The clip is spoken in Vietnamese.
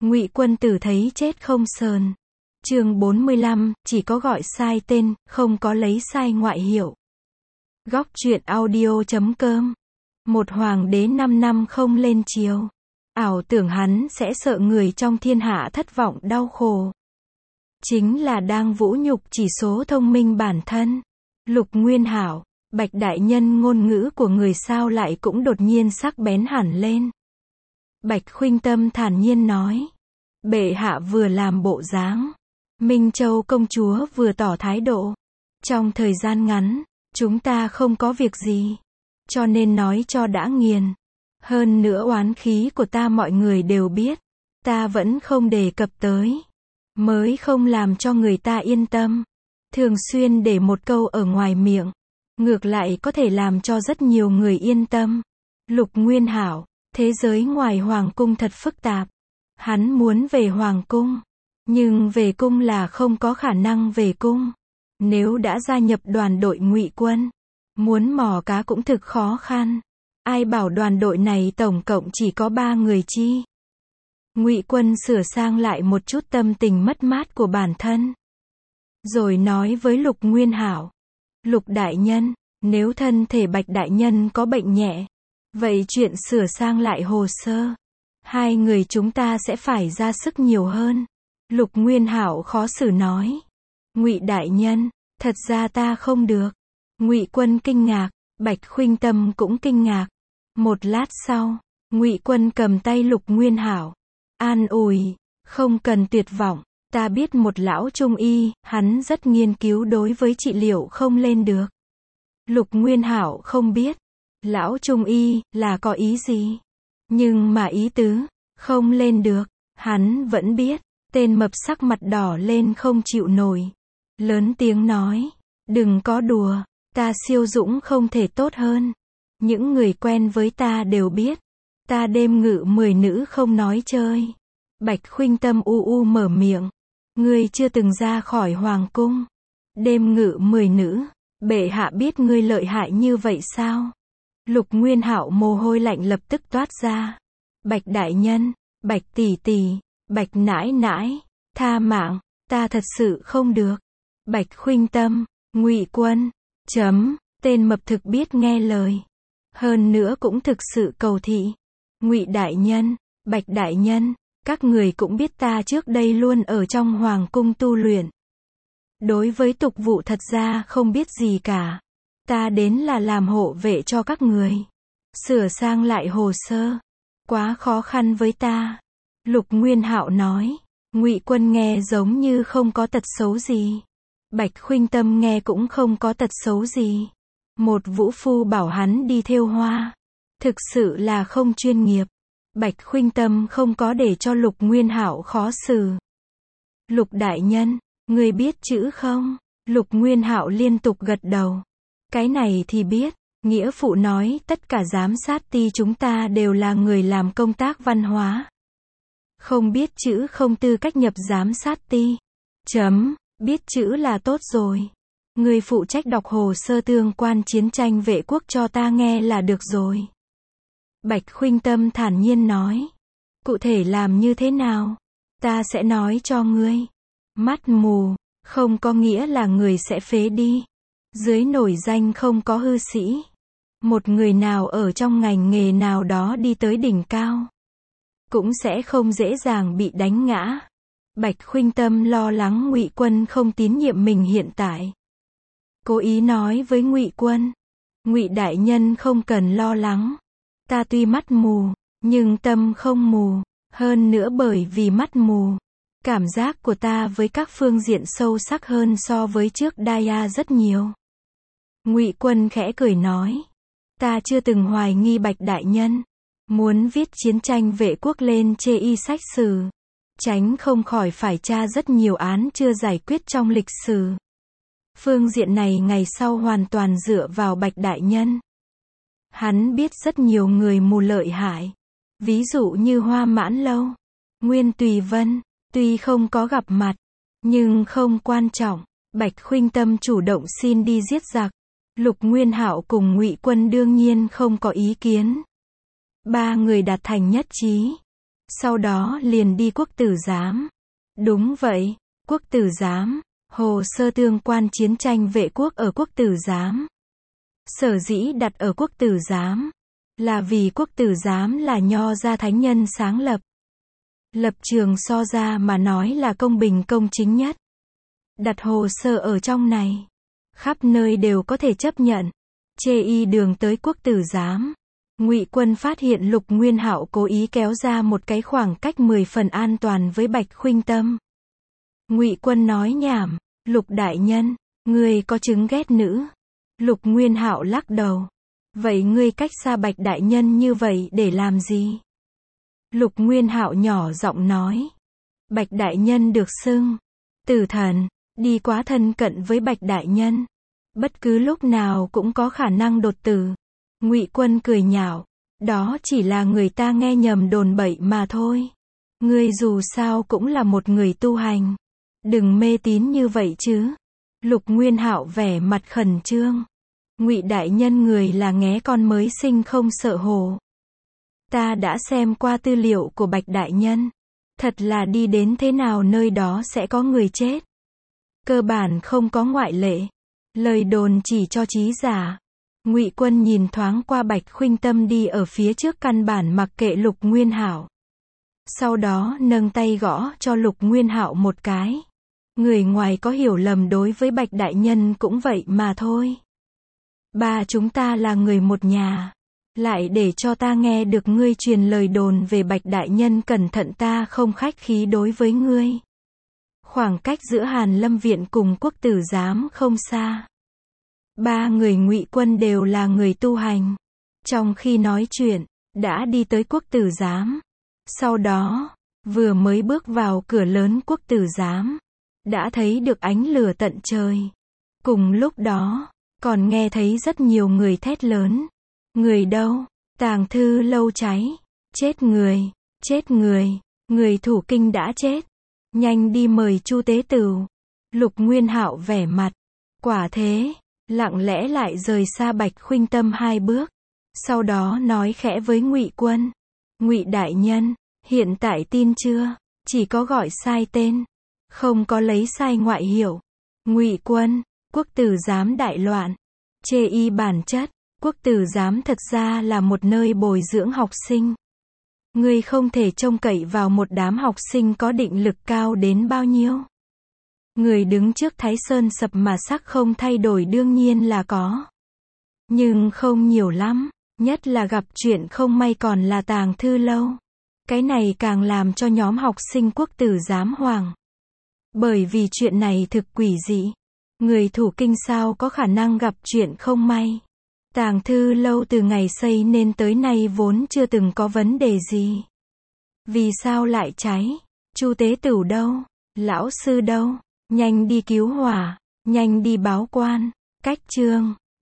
Ngụy Quân Tử thấy chết không sờn. Chương 45, chỉ có gọi sai tên, không có lấy sai ngoại hiệu. Góc truyện audio.com. Một hoàng đế 5 năm không lên chiếu. Ảo tưởng hắn sẽ sợ người trong thiên hạ thất vọng đau khổ. Chính là đang vũ nhục chỉ số thông minh bản thân. Lục Nguyên Hảo, Bạch đại nhân ngôn ngữ của người sao lại cũng đột nhiên sắc bén hẳn lên. Bạch Khuynh Tâm thản nhiên nói. Bệ hạ vừa làm bộ dáng. Minh Châu công chúa vừa tỏ thái độ. Trong thời gian ngắn, chúng ta không có việc gì. Cho nên nói cho đã nghiền. Hơn nữa oán khí của ta mọi người đều biết. Ta vẫn không đề cập tới. Mới không làm cho người ta yên tâm. Thường xuyên để một câu ở ngoài miệng. Ngược lại có thể làm cho rất nhiều người yên tâm. Lục Nguyên Hảo, thế giới ngoài hoàng cung thật phức tạp. Hắn muốn về hoàng cung. Nhưng về cung là không có khả năng về cung. Nếu đã gia nhập đoàn đội Ngụy Quân, muốn mò cá cũng thực khó khăn. Ai bảo đoàn đội này tổng cộng chỉ có 3 người chi. Ngụy Quân sửa sang lại một chút tâm tình mất mát của bản thân. Rồi nói với Lục Nguyên Hảo. Lục đại nhân, nếu thân thể Bạch đại nhân có bệnh nhẹ, vậy chuyện sửa sang lại hồ sơ, hai người chúng ta sẽ phải ra sức nhiều hơn. Lục Nguyên Hảo khó xử nói. Ngụy đại nhân, thật ra ta không được. Ngụy Quân kinh ngạc, Bạch Khuynh Tâm cũng kinh ngạc. Một lát sau, Ngụy Quân cầm tay Lục Nguyên Hảo, an ủi, không cần tuyệt vọng, ta biết một lão trung y, hắn rất nghiên cứu đối với trị liệu không lên được. Lục Nguyên Hảo không biết, lão trung y là có ý gì, nhưng mà ý tứ không lên được, hắn vẫn biết. Tên mập sắc mặt đỏ lên không chịu nổi, lớn tiếng nói, đừng có đùa, ta siêu dũng không thể tốt hơn. Những người quen với ta đều biết, ta đêm ngự 10 nữ không nói chơi. Bạch Khuynh Tâm u mở miệng, ngươi chưa từng ra khỏi hoàng cung. Đêm ngự 10 nữ, bệ hạ biết ngươi lợi hại như vậy sao? Lục Nguyên Hạo mồ hôi lạnh lập tức toát ra. Bạch đại nhân, Bạch tỷ tỷ, Bạch nãi nãi, tha mạng, ta thật sự không được. Bạch Khuynh Tâm, Ngụy Quân, tên mập thực biết nghe lời. Hơn nữa cũng thực sự cầu thị. Ngụy đại nhân, Bạch đại nhân, các người cũng biết ta trước đây luôn ở trong hoàng cung tu luyện. Đối với tục vụ thật ra không biết gì cả. Ta đến là làm hộ vệ cho các người. Sửa sang lại hồ sơ. Quá khó khăn với ta. Lục Nguyên Hạo nói. Ngụy Quân nghe giống như không có tật xấu gì. Bạch Khuynh Tâm nghe cũng không có tật xấu gì. Một vũ phu bảo hắn đi thêu hoa. Thực sự là không chuyên nghiệp. Bạch Khuynh Tâm không có để cho Lục Nguyên Hạo khó xử. Lục đại nhân, ngươi biết chữ không? Lục Nguyên Hạo liên tục gật đầu. Cái này thì biết. Nghĩa phụ nói tất cả giám sát ty chúng ta đều là người làm công tác văn hóa. Không biết chữ không tư cách nhập giám sát ty. Biết chữ là tốt rồi. Người phụ trách đọc hồ sơ tương quan chiến tranh vệ quốc cho ta nghe là được rồi. Bạch Khuynh Tâm thản nhiên nói. Cụ thể làm như thế nào? Ta sẽ nói cho ngươi. Mắt mù, không có nghĩa là người sẽ phế đi. Dưới nổi danh không có hư sĩ. Một người nào ở trong ngành nghề nào đó đi tới đỉnh cao, cũng sẽ không dễ dàng bị đánh ngã. Bạch Khuynh Tâm lo lắng Ngụy Quân không tín nhiệm mình hiện tại. Cố ý nói với Ngụy Quân. Ngụy đại nhân không cần lo lắng. Ta tuy mắt mù, nhưng tâm không mù. Hơn nữa bởi vì mắt mù, cảm giác của ta với các phương diện sâu sắc hơn so với trước Đaya rất nhiều. Ngụy Quân khẽ cười nói. Ta chưa từng hoài nghi Bạch đại nhân muốn viết chiến tranh vệ quốc lên chê y sách sử, tránh không khỏi phải tra rất nhiều án chưa giải quyết trong lịch sử. Phương diện này ngày sau hoàn toàn dựa vào Bạch đại nhân. Hắn biết rất nhiều người mù lợi hại, ví dụ như Hoa Mãn Lâu, Nguyên Tùy Vân, tuy không có gặp mặt, nhưng không quan trọng. Bạch Khuynh Tâm chủ động xin đi giết giặc. Lục Nguyên Hạo cùng Ngụy Quân đương nhiên không có ý kiến. 3 người đạt thành nhất trí. Sau đó liền đi quốc tử giám. Đúng vậy, quốc tử giám, hồ sơ tương quan chiến tranh vệ quốc ở quốc tử giám. Sở dĩ đặt ở quốc tử giám, là vì quốc tử giám là Nho gia thánh nhân sáng lập. Lập trường so ra mà nói là công bình công chính nhất. Đặt hồ sơ ở trong này, khắp nơi đều có thể chấp nhận. Chê y đường tới quốc tử giám, Ngụy Quân phát hiện Lục Nguyên Hạo cố ý kéo ra một cái khoảng cách 10 phần an toàn với Bạch Khuynh Tâm. Ngụy Quân nói nhảm, Lục đại nhân, ngươi có chứng ghét nữ? Lục Nguyên Hạo lắc đầu. Vậy ngươi cách xa Bạch đại nhân như vậy để làm gì? Lục Nguyên Hạo nhỏ giọng nói. Bạch đại nhân được xưng tử thần, đi quá thân cận với Bạch đại nhân, bất cứ lúc nào cũng có khả năng đột tử. Ngụy Quân cười nhạo, đó chỉ là người ta nghe nhầm đồn bậy mà thôi. Ngươi dù sao cũng là một người tu hành, đừng mê tín như vậy chứ. Lục Nguyên Hạo vẻ mặt khẩn trương. Ngụy đại nhân người là nghé con mới sinh không sợ hổ. Ta đã xem qua tư liệu của Bạch đại nhân, thật là đi đến thế nào nơi đó sẽ có người chết. Cơ bản không có ngoại lệ. Lời đồn chỉ cho trí giả. Ngụy Quân nhìn thoáng qua Bạch Khuynh Tâm đi ở phía trước căn bản mặc kệ Lục Nguyên Hạo. Sau đó nâng tay gõ cho Lục Nguyên Hạo một cái. Người ngoài có hiểu lầm đối với Bạch đại nhân cũng vậy mà thôi. Ba chúng ta là người một nhà. Lại để cho ta nghe được ngươi truyền lời đồn về Bạch đại nhân, cẩn thận ta không khách khí đối với ngươi. Khoảng cách giữa Hàn Lâm viện cùng quốc tử giám không xa. Ba người Ngụy Quân đều là người tu hành. Trong khi nói chuyện, đã đi tới quốc tử giám. Sau đó, vừa mới bước vào cửa lớn quốc tử giám, đã thấy được ánh lửa tận trời. Cùng lúc đó, còn nghe thấy rất nhiều người thét lớn. Người đâu? Tàng thư lâu cháy. Chết người, chết người. Người thủ kinh đã chết. Nhanh đi mời Chu tế tửu. Lục Nguyên Hạo vẻ mặt. Quả thế, lặng lẽ lại rời xa Bạch Khuynh Tâm 2 bước. Sau đó nói khẽ với Ngụy Quân. Ngụy đại nhân, hiện tại tin chưa? Chỉ có gọi sai tên, không có lấy sai ngoại hiệu. Ngụy Quân, quốc tử giám đại loạn. Chê y bản chất, quốc tử giám thật ra là một nơi bồi dưỡng học sinh. Ngươi không thể trông cậy vào một đám học sinh có định lực cao đến bao nhiêu. Người đứng trước Thái Sơn sập mà sắc không thay đổi đương nhiên là có. Nhưng không nhiều lắm, nhất là gặp chuyện không may còn là tàng thư lâu. Cái này càng làm cho nhóm học sinh quốc tử giám hoảng. Bởi vì chuyện này thực quỷ dị. Người thủ kinh sao có khả năng gặp chuyện không may. Tàng thư lâu từ ngày xây nên tới nay vốn chưa từng có vấn đề gì. Vì sao lại cháy? Chu tế tửu đâu? Lão sư đâu? Nhanh đi cứu hỏa, nhanh đi báo quan. Cách chương